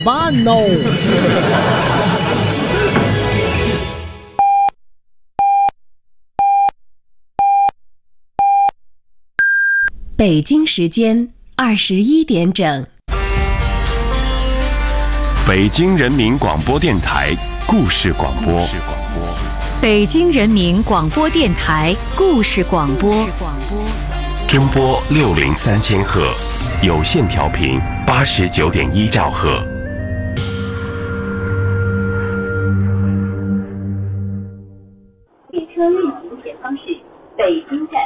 慢哦。 北京时间21点整。 北京人民广播电台故事广播。 北京人民广播电台故事广播。 中波603000赫，有线调频89.1兆赫。 列车运行前方是北京站。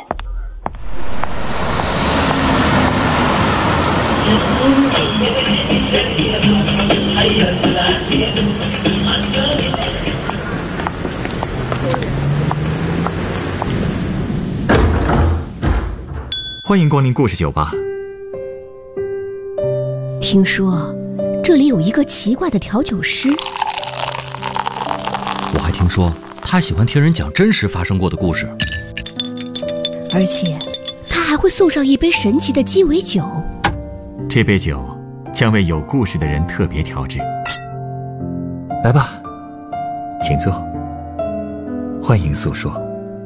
欢迎光临故事酒吧。 听说这里有一个奇怪的调酒师， 我还听说他喜欢听人讲真实发生过的故事， 而且他还会送上一杯神奇的鸡尾酒。 这杯酒将为有故事的人特别调制。来吧，请坐，欢迎诉说，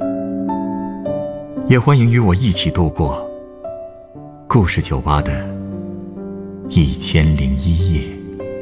也欢迎与我一起度过故事酒吧的1001夜。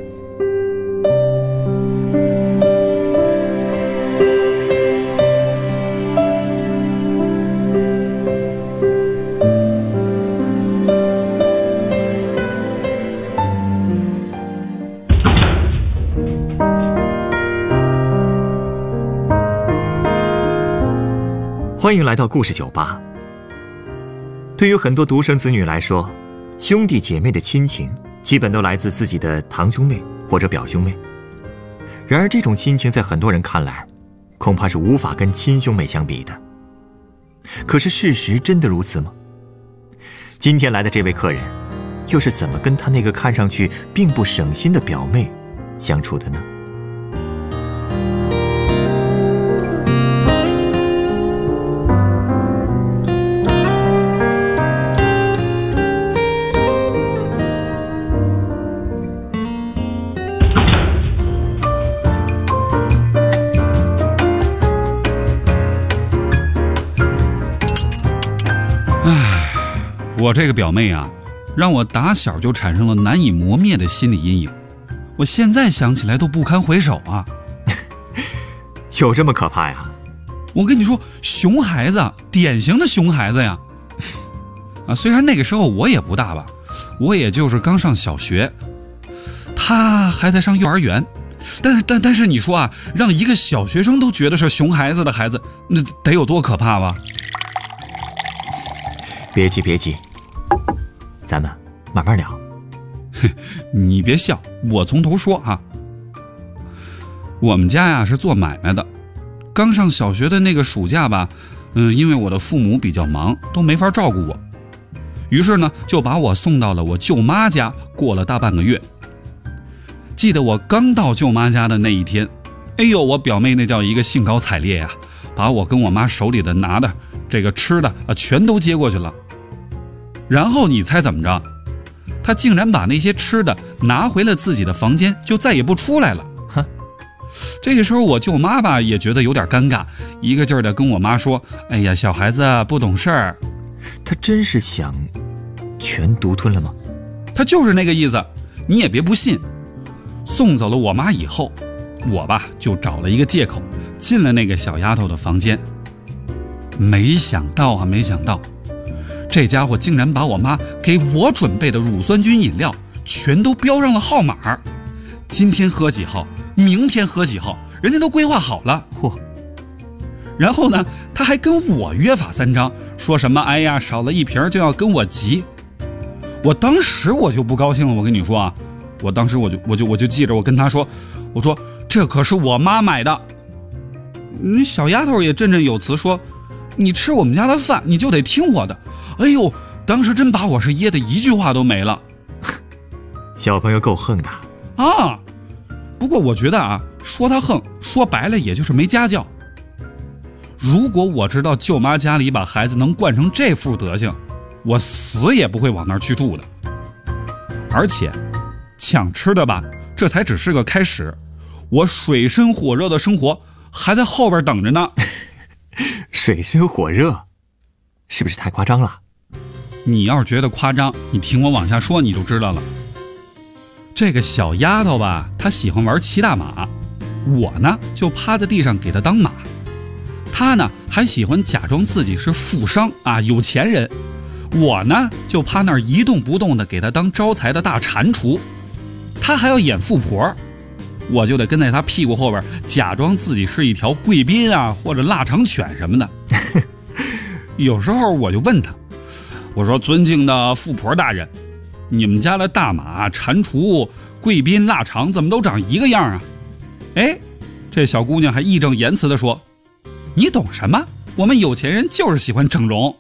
欢迎来到故事酒吧。对于很多独生子女来说，兄弟姐妹的亲情基本都来自自己的堂兄妹或者表兄妹。然而这种亲情在很多人看来，恐怕是无法跟亲兄妹相比的。可是事实真的如此吗？今天来的这位客人，又是怎么跟他那个看上去并不省心的表妹相处的呢？ 我这个表妹啊，让我打小就产生了难以磨灭的心理阴影，我现在想起来都不堪回首啊。 有这么可怕呀？ 我跟你说，熊孩子，典型的熊孩子呀。虽然那个时候我也不大吧，我也就是刚上小学，他还在上幼儿园，但是你说啊，让一个小学生都觉得是熊孩子的孩子，那得有多可怕吧？ 别急，咱们慢慢聊。 你别笑，我从头说啊。我们家呀是做买卖的，刚上小学的那个暑假吧，因为我的父母比较忙，都没法照顾我，于是呢就把我送到了我舅妈家，过了大半个月。记得我刚到舅妈家的那一天，哎呦，我表妹那叫一个兴高采烈呀，把我跟我妈手里的拿的这个吃的全都接过去了。然后你猜怎么着？他竟然把那些吃的拿回了自己的房间，就再也不出来了。这个时候我舅妈吧也觉得有点尴尬，一个劲儿的跟我妈说：“哎呀，小孩子不懂事儿。” 他真是想全独吞了吗？ 他就是那个意思，你也别不信。送走了我妈以后，我吧就找了一个借口进了那个小丫头的房间。没想到这家伙竟然把我妈给我准备的乳酸菌饮料全都标上了号码，今天喝几号，明天喝几号，人家都规划好了。 嚯！ 然后呢，他还跟我约法三章，说什么哎呀少了一瓶就要跟我急。我当时我就不高兴了，我跟你说啊，我当时我就记着我跟他说，我说这可是我妈买的。小丫头也振振有词说，你吃我们家的饭你就得听我的。哎呦，当时真把我是噎得一句话都没了。 小朋友够横的啊！不过我觉得啊，说他横，说白了也就是没家教。如果我知道舅妈家里把孩子能惯成这副德行，我死也不会往那儿去住的。而且抢吃的吧， 这才只是个开始，我水深火热的生活还在后边等着呢。 水深火热，是不是太夸张了？ 你要是觉得夸张，你听我往下说你就知道了。这个小丫头吧，她喜欢玩骑大马，我呢就趴在地上给她当马。她呢还喜欢假装自己是富商啊，有钱人。我呢就趴那儿一动不动的给她当招财的大蟾蜍。她还要演富婆，我就得跟在她屁股后边假装自己是一条贵宾啊，或者腊肠犬什么的。有时候我就问她，我说尊敬的富婆大人，你们家的大马、蟾蜍、贵宾、腊肠怎么都长一个样啊？哎，这小姑娘还义正言辞地说，你懂什么？我们有钱人就是喜欢整容。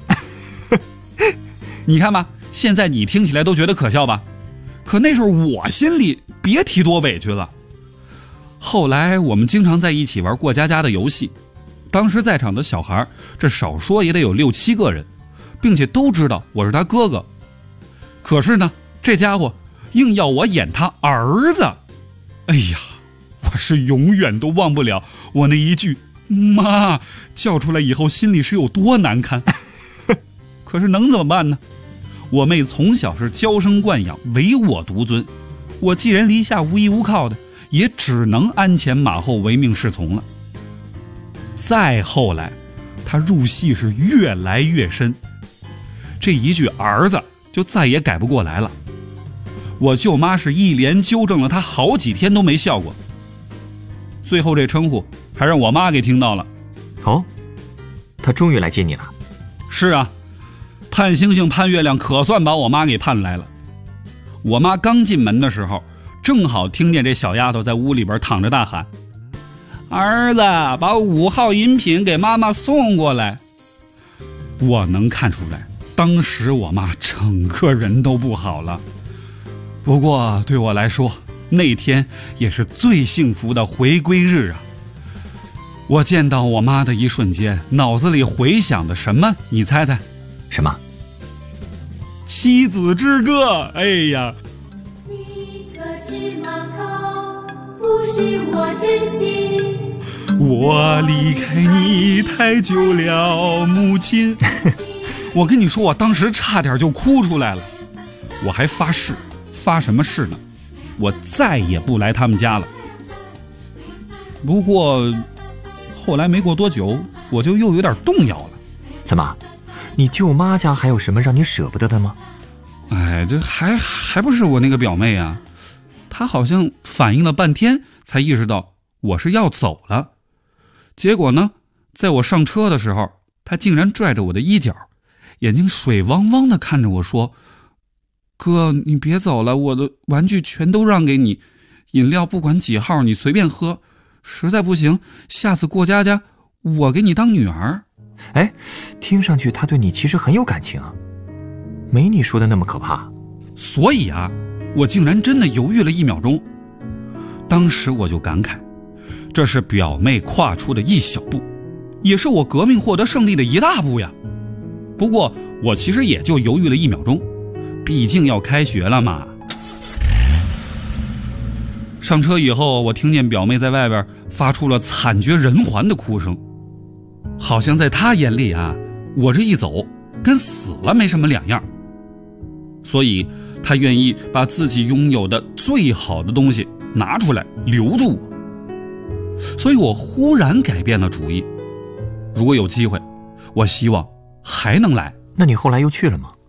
你看吧，现在你听起来都觉得可笑吧？可那时候我心里别提多委屈了。后来我们经常在一起玩过家家的游戏，当时在场的小孩这少说也得有6、7个人，并且都知道我是他哥哥。可是呢，这家伙硬要我演他儿子。哎呀，我是永远都忘不了我那一句妈叫出来以后心里是有多难堪。可是能怎么办呢？我妹从小是娇生惯养，唯我独尊，我寄人篱下无依无靠的，也只能鞍前马后唯命是从了。再后来她入戏是越来越深，这一句儿子就再也改不过来了。我舅妈是一连纠正了她好几天都没笑过，最后这称呼还让我妈给听到了。 哦，她终于来接你了。 是啊，盼星星盼月亮可算把我妈给盼来了。我妈刚进门的时候，正好听见这小丫头在屋里边躺着大喊，儿子，把5号饮品给妈妈送过来。我能看出来，当时我妈整个人都不好了。不过对我来说，那天也是最幸福的回归日啊。我见到我妈的一瞬间，脑子里回想的什么？你猜猜？ 什么？ 妻子之歌。哎呀， 你可知马口不是我真心， 我离开你太久了，母亲。我跟你说，我当时差点就哭出来了。我还发誓，发什么誓呢？我再也不来他们家了。不过后来没过多久，我就又有点动摇了。 怎么？你舅妈家还有什么让你舍不得的吗？ 哎，这还不是我那个表妹啊，她好像反应了半天才意识到我是要走了。结果呢，在我上车的时候，她竟然拽着我的衣角，眼睛水汪汪地看着我说，哥，你别走了，我的玩具全都让给你，饮料不管几号你随便喝，实在不行下次过家家我给你当女儿。 哎，听上去他对你其实很有感情啊，没你说的那么可怕。 所以啊，我竟然真的犹豫了1秒钟。当时我就感慨，这是表妹跨出的一小步，也是我革命获得胜利的一大步呀。不过我其实也就犹豫了1秒钟，毕竟要开学了嘛。上车以后，我听见表妹在外边发出了惨绝人寰的哭声，好像在她眼里啊，我这一走跟死了没什么两样。所以她愿意把自己拥有的最好的东西拿出来留住我。所以我忽然改变了主意，如果有机会，我希望还能来。 那你后来又去了吗？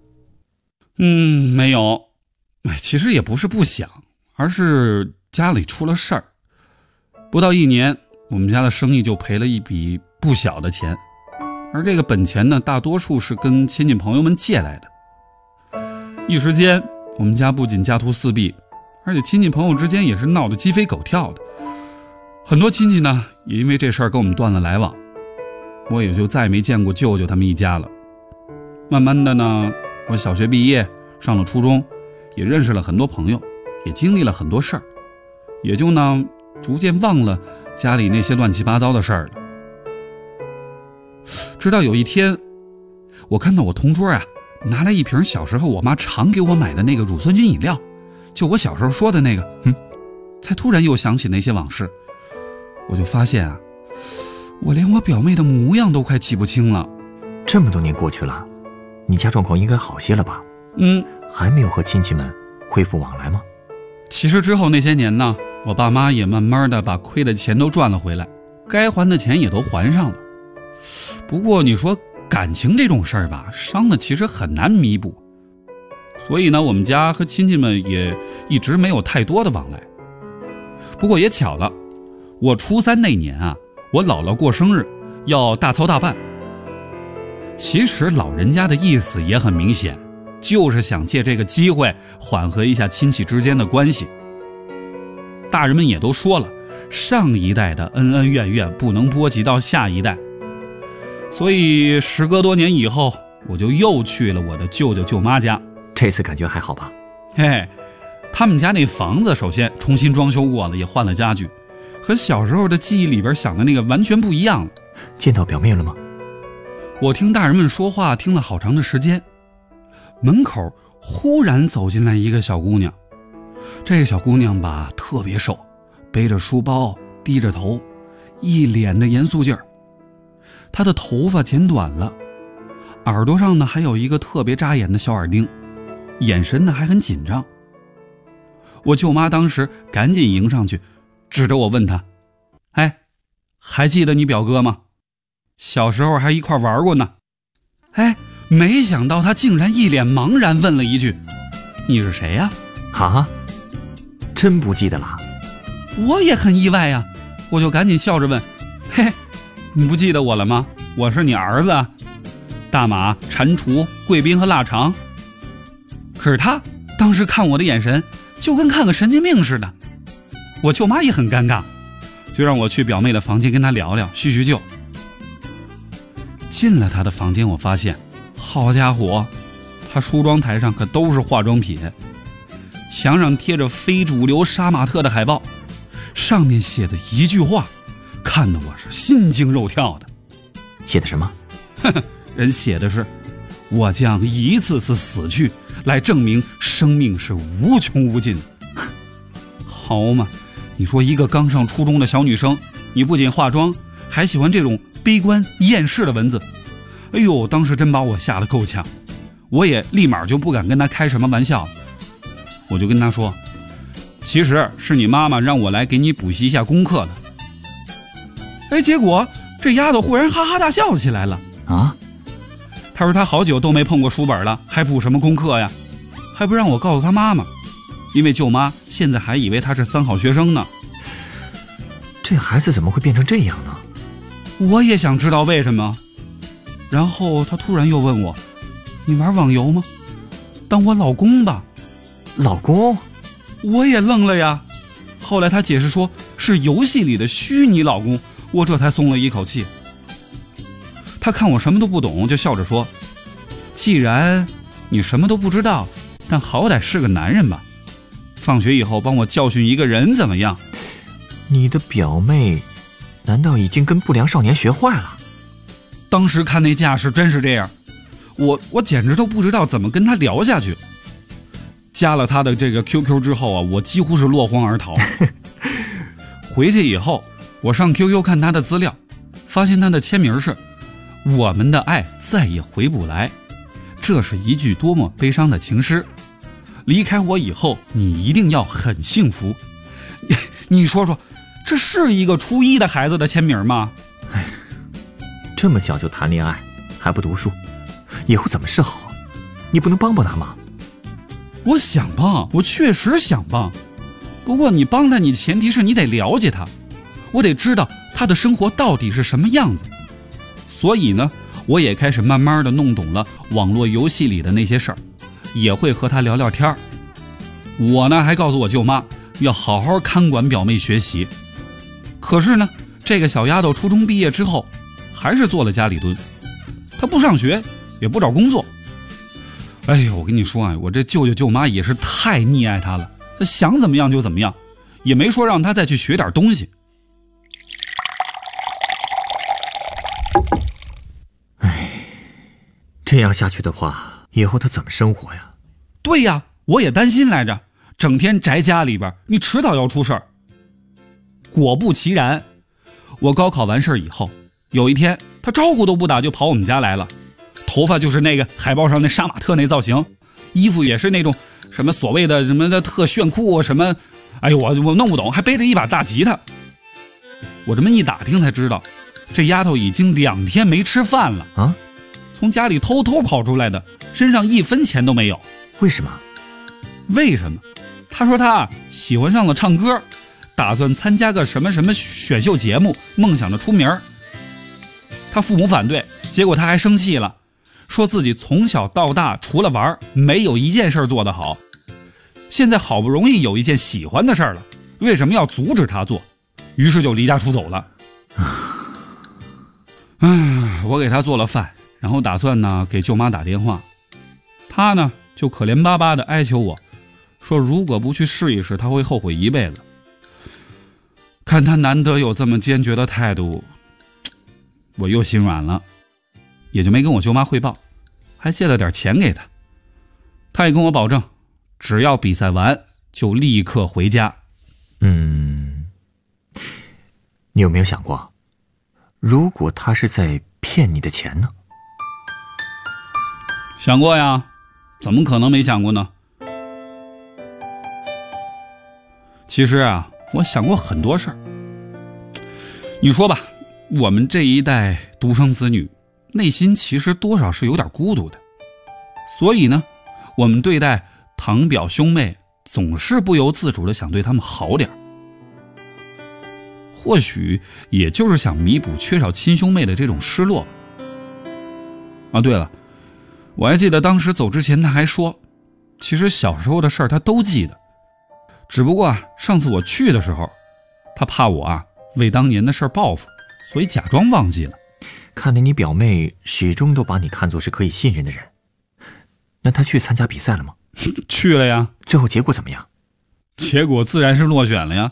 没有。其实也不是不想，而是家里出了事儿。不到1年，我们家的生意就赔了一笔不小的钱，而这个本钱呢，大多数是跟亲戚朋友们借来的。一时间，我们家不仅家徒四壁，而且亲戚朋友之间也是闹得鸡飞狗跳的。很多亲戚呢，也因为这事儿跟我们断了来往，我也就再也没见过舅舅他们一家了。慢慢的呢，我小学毕业，上了初中，也认识了很多朋友，也经历了很多事儿，也就呢逐渐忘了家里那些乱七八糟的事儿了。直到有一天，我看到我同桌啊拿来一瓶小时候我妈常给我买的那个乳酸菌饮料， 就我小时候说的那个。才突然又想起那些往事，我就发现啊，我连我表妹的模样都快记不清了。 这么多年过去了，你家状况应该好些了吧？还没有和亲戚们恢复往来吗？ 其实之后那些年呢，我爸妈也慢慢的把亏的钱都赚了回来，该还的钱也都还上了。不过你说感情这种事儿吧，伤的其实很难弥补，所以呢，我们家和亲戚们也一直没有太多的往来。不过也巧了，我初3那年啊，我姥姥过生日，要大操大办。其实老人家的意思也很明显，就是想借这个机会缓和一下亲戚之间的关系。大人们也都说了，上一代的恩恩怨怨不能波及到下一代，所以时隔多年以后，我就又去了我的舅舅舅妈家。 这次感觉还好吧？ 嘿，他们家那房子首先重新装修过了，也换了家具，和小时候的记忆里边想的那个完全不一样了。 见到表妹了吗？ 我听大人们说话听了好长的时间，门口忽然走进来一个小姑娘。这个小姑娘吧，特别瘦，背着书包，低着头，一脸的严肃劲儿。她的头发剪短了，耳朵上呢还有一个特别扎眼的小耳钉，眼神呢还很紧张。我舅妈当时赶紧迎上去，指着我问她：“哎，还记得你表哥吗？小时候还一块玩过呢。”哎，没想到她竟然一脸茫然问了一句：“你是谁呀？” 啊，真不记得了？ 我也很意外呀，我就赶紧笑着问：“嘿，你不记得我了吗？我是你儿子啊，大马、蟾蜍、贵宾和腊肠。”可是他当时看我的眼神就跟看个神经病似的。我舅妈也很尴尬，就让我去表妹的房间跟她聊聊，叙叙旧。进了她的房间，我发现，好家伙，她梳妆台上可都是化妆品，墙上贴着非主流杀马特的海报，上面写的一句话，看得我是心惊肉跳的。 写的什么？ 人写的是：“我将一次次死去，来证明生命是无穷无尽。”好嘛，你说一个刚上初中的小女生，你不仅化妆，还喜欢这种悲观厌世的文字。哎呦，当时真把我吓得够呛，我也立马就不敢跟她开什么玩笑了。我就跟她说：“其实是你妈妈让我来给你补习一下功课的。”哎，结果这丫头忽然哈哈大笑起来了。 啊？ 她说她好久都没碰过书本了，还补什么功课呀？还不让我告诉她妈妈，因为舅妈现在还以为她是3好学生呢。 这孩子怎么会变成这样呢？ 我也想知道为什么。然后她突然又问我：“你玩网游吗？当我老公吧。” 老公？ 我也愣了呀。后来她解释说是游戏里的虚拟老公，我这才松了一口气。她看我什么都不懂，就笑着说：“既然你什么都不知道，但好歹是个男人吧，放学以后帮我教训一个人怎么样？” 你的表妹难道已经跟不良少年学坏了？ 当时看那架势真是这样，我简直都不知道怎么跟她聊下去。加了她的这个 QQ 之后啊，我几乎是落荒而逃。回去以后，我上 QQ 看她的资料，发现她的签名是“我们的爱再也回不来”，这是一句多么悲伤的情诗。离开我以后，你一定要很幸福。你说说，这是一个初1的孩子的签名吗？ 哎，这么小就谈恋爱，还不读书，以后怎么是好？你不能帮帮他吗？ 我想帮，我确实想帮，不过你帮他，你前提是你得了解他，我得知道他的生活到底是什么样子。所以呢，我也开始慢慢的弄懂了网络游戏里的那些事儿，也会和他聊聊天。我呢还告诉我舅妈要好好看管表妹学习。可是呢，这个小丫头初中毕业之后还是做了家里蹲，她不上学也不找工作。哎呦，我跟你说啊，我这舅舅舅妈也是太溺爱她了，她想怎么样就怎么样，也没说让她再去学点东西。 哎，这样下去的话，以后她怎么生活呀？ 对呀，我也担心来着， 整天宅家里边，你迟早要出事儿。果不其然，我高考完事儿以后，有一天他招呼都不打就跑我们家来了，头发就是那个海报上那杀马特那造型，衣服也是那种什么所谓的什么的特炫酷什么，哎呦我弄不懂，还背着一把大吉他。我这么一打听才知道，这丫头已经2天没吃饭了啊！从家里偷偷跑出来的，身上1分钱都没有。 为什么？ 她说她喜欢上了唱歌，打算参加个什么什么选秀节目，梦想着出名。她父母反对，结果她还生气了，说自己从小到大除了玩，没有一件事做得好。现在好不容易有一件喜欢的事了，为什么要阻止她做？于是就离家出走了。我给她做了饭，然后打算呢给舅妈打电话。她呢就可怜巴巴的哀求我，说如果不去试一试，她会后悔一辈子。看她难得有这么坚决的态度，我又心软了，也就没跟我舅妈汇报，还借了点钱给她。她也跟我保证，只要比赛完就立刻回家。 你有没有想过，如果他是在骗你的钱呢？ 想过呀，怎么可能没想过呢？其实啊，我想过很多事儿。你说吧，我们这一代独生子女，内心其实多少是有点孤独的。所以呢，我们对待堂表兄妹，总是不由自主的想对他们好点。或许也就是想弥补缺少亲兄妹的这种失落。对了，我还记得当时走之前他还说，其实小时候的事儿他都记得，只不过上次我去的时候，他怕我为当年的事儿报复，所以假装忘记了。 看来你表妹始终都把你看作是可以信任的人。那她去参加比赛了吗？ 去了呀。 最后结果怎么样？ 结果自然是落选了呀。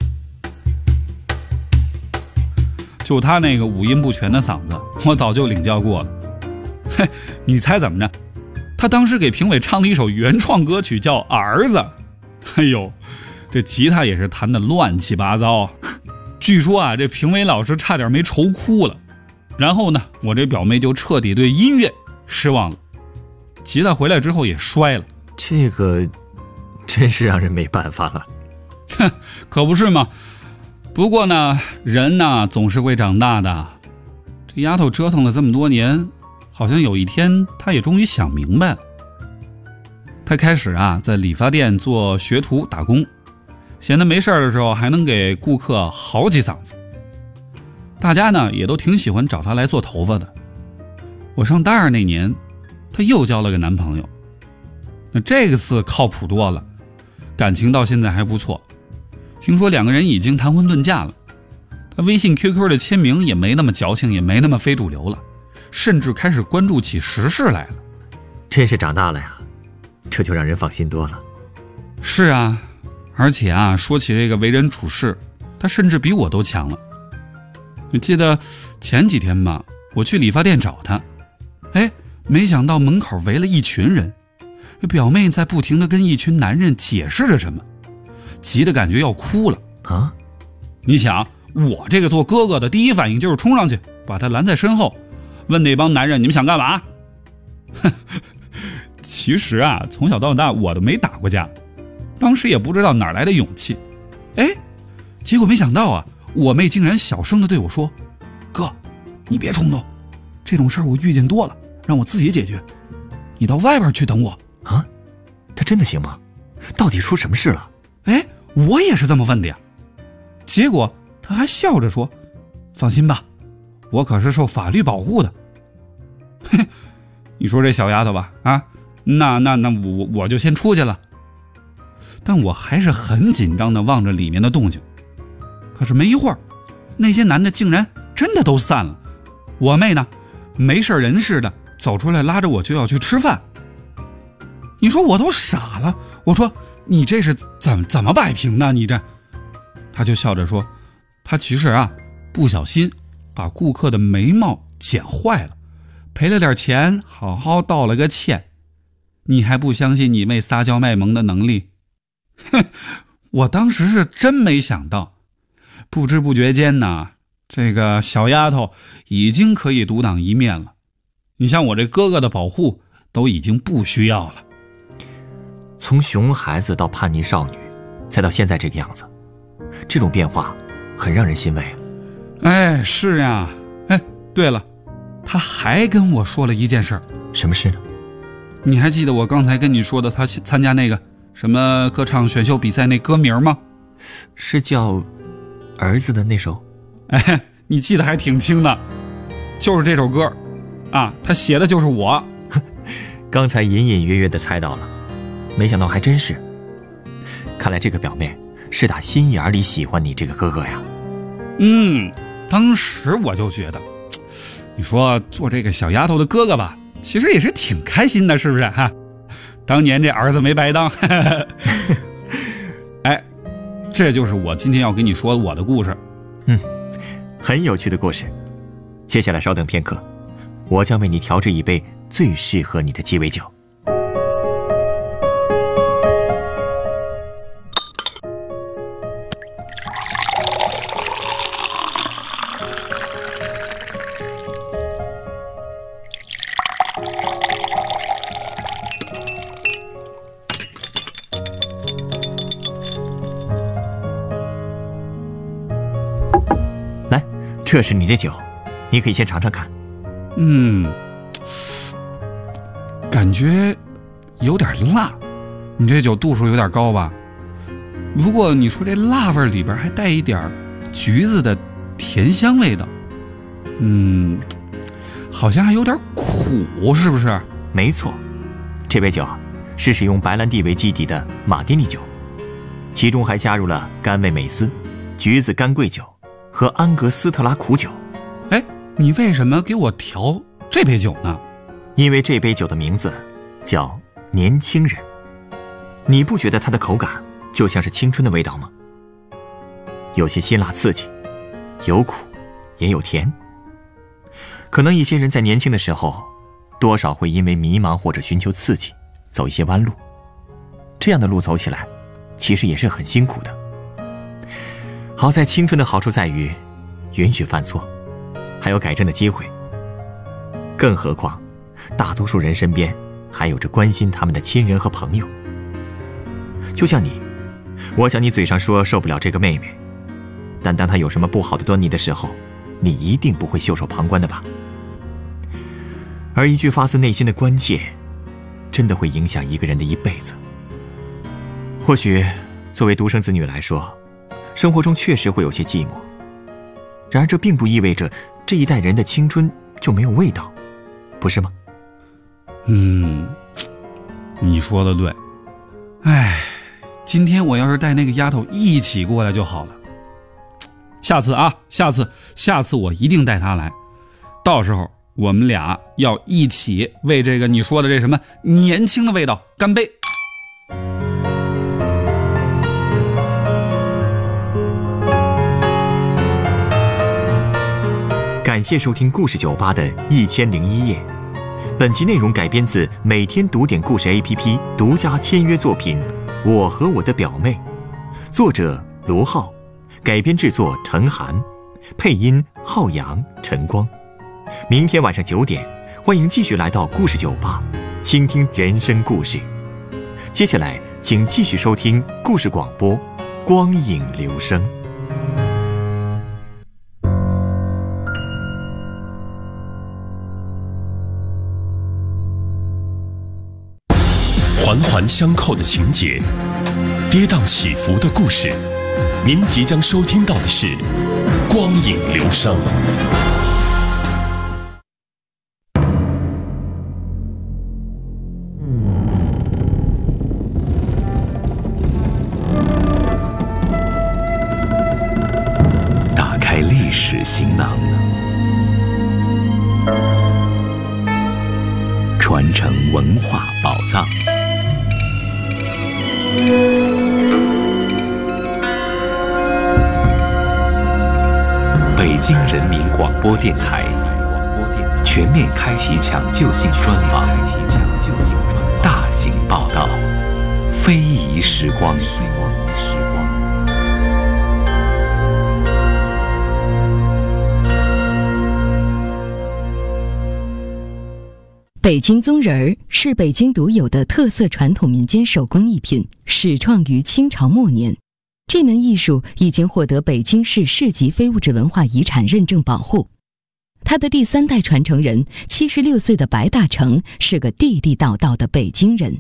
就他那个五音不全的嗓子，我早就领教过了。你猜怎么着？他当时给评委唱了一首原创歌曲，叫《儿子》。哎呦，这吉他也是弹得乱七八糟。据说这评委老师差点没愁哭了。然后呢，我这表妹就彻底对音乐失望了。吉他回来之后也摔了。 这个真是让人没办法了。 可不是嘛。不过呢，人呢总是会长大的。这丫头折腾了这么多年，好像有一天她也终于想明白了。她开始在理发店做学徒打工，闲得没事的时候还能给顾客嚎几嗓子。大家呢也都挺喜欢找她来做头发的。我上大二那年，她又交了个男朋友。那这个次靠谱多了，感情到现在还不错。听说2个人已经谈婚论嫁了，他微信 QQ 的签名也没那么矫情，也没那么非主流了，甚至开始关注起时事来了。 真是长大了呀，这就让人放心多了。 是啊，而且说起这个为人处事，他甚至比我都强了。我记得前几天吧，我去理发店找他，没想到门口围了一群人，表妹在不停地跟一群男人解释着什么，急得感觉要哭了啊！你想，我这个做哥哥的第一反应就是冲上去把他拦在身后，问那帮男人你们想干嘛？其实从小到大我都没打过架，当时也不知道哪来的勇气。结果没想到我妹竟然小声地对我说：“哥，你别冲动，这种事儿我遇见多了，让我自己解决，你到外边去等我。” 啊，他真的行吗？到底出什么事了？ 我也是这么问的呀。结果他还笑着说：“放心吧，我可是受法律保护的。”你说这小丫头吧，那我就先出去了。但我还是很紧张地望着里面的动静。可是没一会儿，那些男的竟然真的都散了。我妹呢，没事人似的走出来，拉着我就要去吃饭。你说我都傻了，我说你这是怎么摆平的？你这，他就笑着说，他其实不小心把顾客的眉毛剪坏了，赔了点钱，好好道了个歉。你还不相信你妹撒娇卖萌的能力？ 我当时是真没想到，不知不觉间呢，这个小丫头已经可以独当一面了。你像我这哥哥的保护都已经不需要了。 从熊孩子到叛逆少女，再到现在这个样子，这种变化很让人欣慰。 哎，是呀。哎，对了，他还跟我说了一件事儿。 什么事呢？ 你还记得我刚才跟你说的他参加那个什么歌唱选秀比赛那歌名吗？ 是叫儿子的那首？ 哎，你记得还挺清的，就是这首歌啊，他写的就是我。 刚才隐隐约约的猜到了，没想到还真是。看来这个表妹是打心眼里喜欢你这个哥哥呀。 当时我就觉得，你说做这个小丫头的哥哥吧，其实也是挺开心的，是不是哈？当年这儿子没白当。哎，这就是我今天要跟你说我的故事。 很有趣的故事。接下来稍等片刻，我将为你调制一杯最适合你的鸡尾酒。来，这是你的酒，你可以先尝尝看。 感觉有点辣，你这酒度数有点高吧？不过你说这辣味里边还带一点橘子的甜香味道，好像还有点苦，是不是？ 没错，这杯酒是使用白兰地为基底的马丁尼酒，其中还加入了甘味美思、橘子干桂酒和安格斯特拉苦酒。 哎，你为什么给我调这杯酒呢？ 因为这杯酒的名字叫年轻人。你不觉得它的口感就像是青春的味道吗？有些辛辣刺激，有苦也有甜。可能一些人在年轻的时候多少会因为迷茫或者寻求刺激走一些弯路，这样的路走起来其实也是很辛苦的。好在青春的好处在于允许犯错，还有改正的机会。更何况大多数人身边还有着关心他们的亲人和朋友。就像你，我想你嘴上说受不了这个妹妹，但当她有什么不好的端倪的时候，你一定不会袖手旁观的吧？而一句发自内心的关切，真的会影响一个人的一辈子。或许作为独生子女来说，生活中确实会有些寂寞，然而这并不意味着这一代人的青春就没有味道，不是吗？ 你说的对。哎，今天我要是带那个丫头一起过来就好了。下次我一定带她来，到时候我们俩要一起为这个你说的这什么年轻的味道干杯。 感谢收听故事酒吧的1001夜。本集内容改编自每天读点故事 APP 独家签约作品《我和我的表妹》，作者卢浩，改编制作陈涵，配音浩洋、陈光。明天晚上9点，欢迎继续来到故事酒吧，倾听人生故事。接下来请继续收听故事广播《光影留声》。 环环相扣的情节，跌宕起伏的故事，您即将收听到的是《光影留声》。打开历史行囊，传承文化宝藏。北京人民广播电台全面开启抢救性专访，大型报道， 非遗时光。 北京棕人儿是北京独有的特色传统民间手工艺品，始创于清朝末年。这门艺术已经获得北京市市级非物质文化遗产认证保护。他的第3代传承人76岁的白大成是个地地道道的北京人。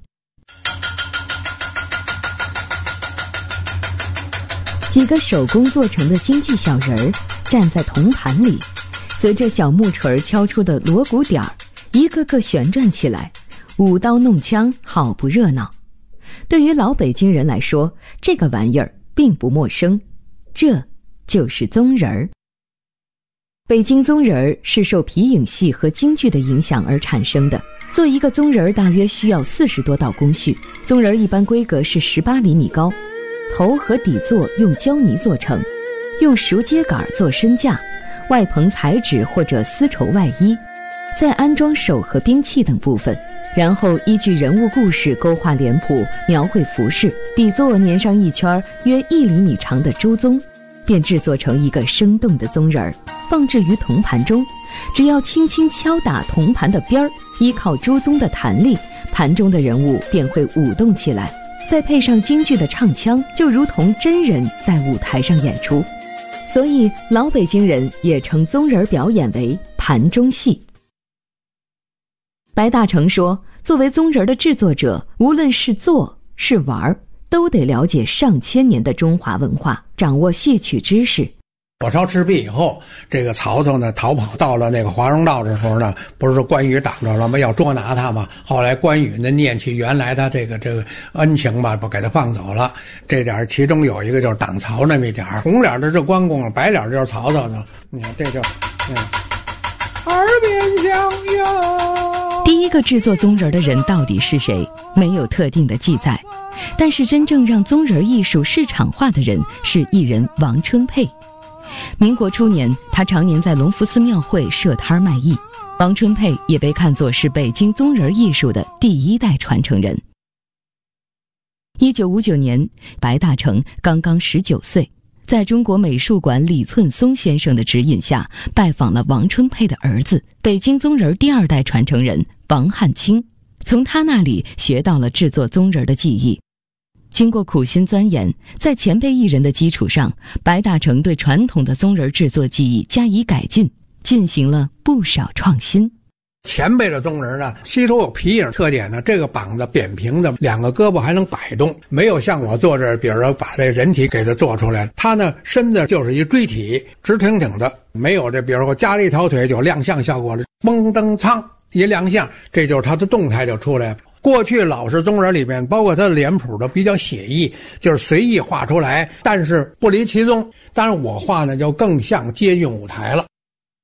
几个手工做成的京剧小人儿站在铜盘里，随着小木锤敲出的锣鼓点儿，一个个旋转起来，舞刀弄枪，好不热闹。对于老北京人来说，这个玩意儿并不陌生，这就是棕人儿。北京棕人儿是受皮影戏和京剧的影响而产生的。做一个棕人儿大约需要40多道工序。棕人儿一般规格是18厘米高，头和底座用胶泥做成，用熟秸秆做身架，外蓬彩纸或者丝绸外衣，再安装手和兵器等部分，然后依据人物故事勾画脸谱，描绘服饰，底座粘上一圈约1厘米长的猪鬃，便制作成一个生动的棕人儿，放置于铜盘中。只要轻轻敲打铜盘的边儿，依靠猪鬃的弹力，盘中的人物便会舞动起来。再配上京剧的唱腔，就如同真人在舞台上演出。所以老北京人也称棕人表演为盘中戏。白大成说，作为棕人的制作者，无论是做是玩，都得了解上千年的中华文化，掌握戏曲知识。 火烧赤壁以后，这个曹操呢逃跑到了那个华容道的时候呢，不是关羽挡着了吗？要捉拿他嘛。后来关羽呢念起原来他这个恩情吧，不给他放走了。这点其中有一个就是挡曹那么一点，红脸的是关公，白脸就是曹操呢。你看这就，耳边响哟。 第一个制作棕人的人到底是谁？没有特定的记载。但是真正让棕人艺术市场化的人是艺人王春佩。民国初年，他常年在隆福寺庙会设摊卖艺。王春佩也被看作是北京棕人艺术的第1代传承人。1959年，白大成刚刚19岁，在中国美术馆李寸松先生的指引下，拜访了王春佩的儿子，北京棕人第2代传承人王汉卿，从他那里学到了制作棕人的技艺。经过苦心钻研，在前辈艺人的基础上，白大成对传统的棕人制作技艺加以改进，进行了不少创新。 前辈的棕人呢，吸收有皮影特点呢，这个膀子扁平的，2个胳膊还能摆动，没有像我做这，比如说把这人体给它做出来，他呢身子就是一锥体，直挺挺的，没有这，比如说加了一条腿就亮相效果了，嘣噔苍一亮相，这就是他的动态就出来了。过去老式棕人里面，包括他的脸谱都比较写意，就是随意画出来，但是不离其宗。当然我画呢就更像接近舞台了。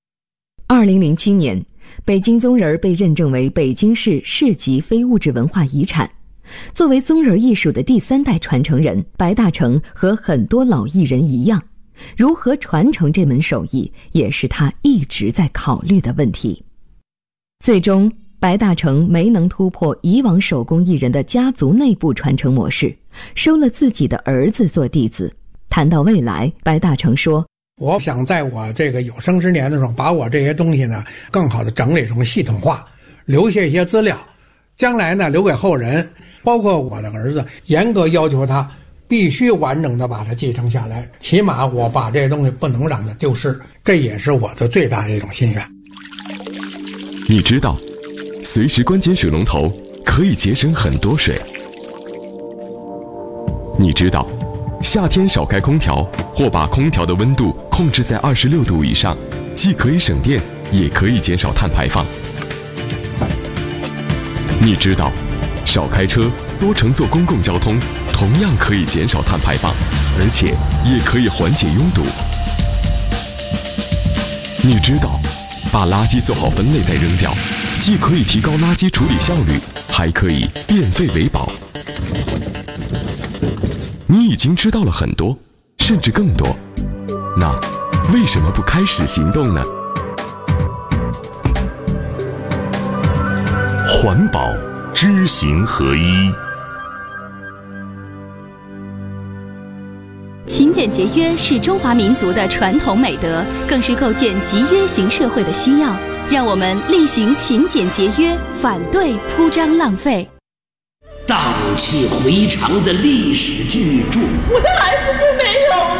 2007年，北京棕人被认证为北京市市级非物质文化遗产。作为棕人艺术的第3代传承人，白大成和很多老艺人一样，如何传承这门手艺，也是他一直在考虑的问题。最终白大成没能突破以往手工艺人的家族内部传承模式，收了自己的儿子做弟子。谈到未来，白大成说， 我想在我这个有生之年的时候，把我这些东西呢更好的整理成系统化，留下一些资料，将来呢留给后人，包括我的儿子，严格要求他必须完整的把它继承下来，起码我把这些东西不能让它丢失，这也是我的最大的一种心愿。 你知道随时关紧水龙头可以节省很多水。你知道夏天少开空调或把空调的温度控制在26度以上，既可以省电也可以减少碳排放。你知道少开车多乘坐公共交通同样可以减少碳排放，而且也可以缓解拥堵。你知道把垃圾做好分类再扔掉，既可以提高垃圾处理效率，还可以变废为宝。你已经知道了很多，甚至更多，那为什么不开始行动呢？环保知行合一。 勤俭节约是中华民族的传统美德，更是构建集约型社会的需要。让我们力行勤俭节约，反对铺张浪费。 荡气回肠的历史巨著， 我的孩子就没有了。